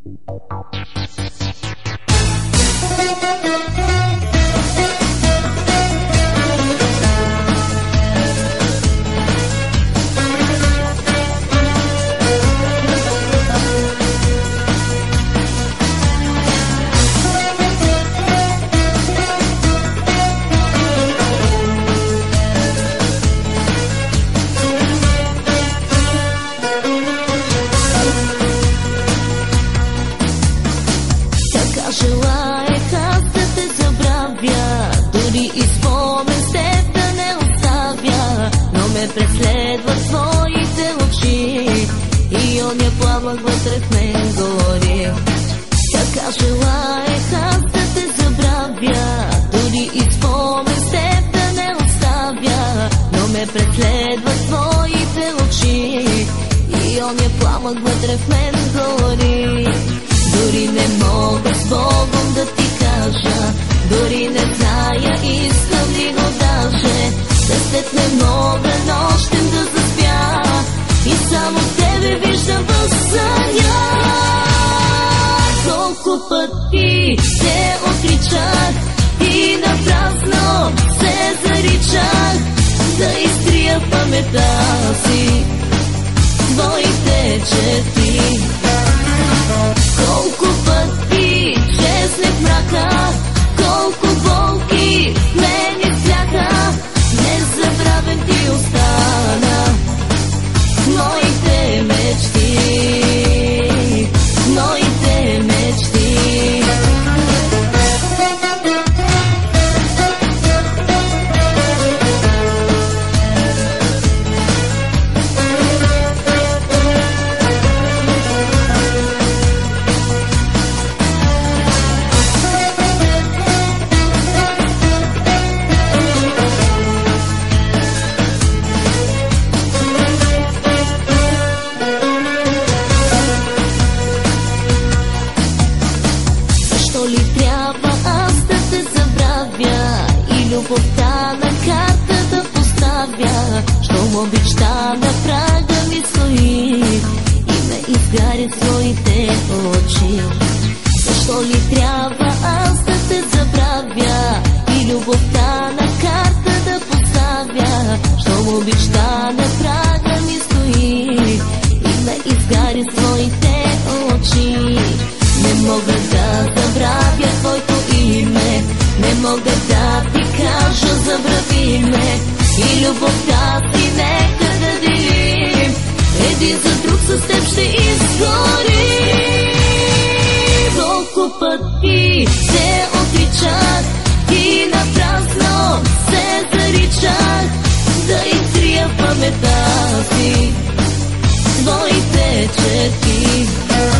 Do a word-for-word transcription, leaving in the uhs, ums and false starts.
Желаех аз да те забравя, дори и спомен с теб да не оставя, но ме преследват твоите очи и оня пламък вътре в мен гори. Така желаех аз да те забравя, дори и спомен с теб да не оставя, но ме преследват твоите очи и оня пламък вътре в мен гори. Дори не мога с Богом да ти кажа, дори не зная, искам ли го даже. Без теб не мога нощем да заспя и само тебе виждам в съня. Колко пъти те отричах и напразно се заричах, да изтрия в паметта си твоите черти. Колко пъти чезнех мрака, колко болки мен изляха, незабравен ти остана моите мечти, моите мечти. Любовта на карта да поставя, щом обичта на прага ми стои и ме изгарят своите очи. Защо ли трябва аз да те забравя и любовта на карта да поставя, щом обичта на прага ми стои и ме изгарят своите очи. Не мога да забравя твоето име, не мога да ти кажа забрави ме и любовта си нека да делим, един за друг с теб ще изгори. Колко пъти се отричах и напразно се заричах, да изтрия в паметта си твоите черти.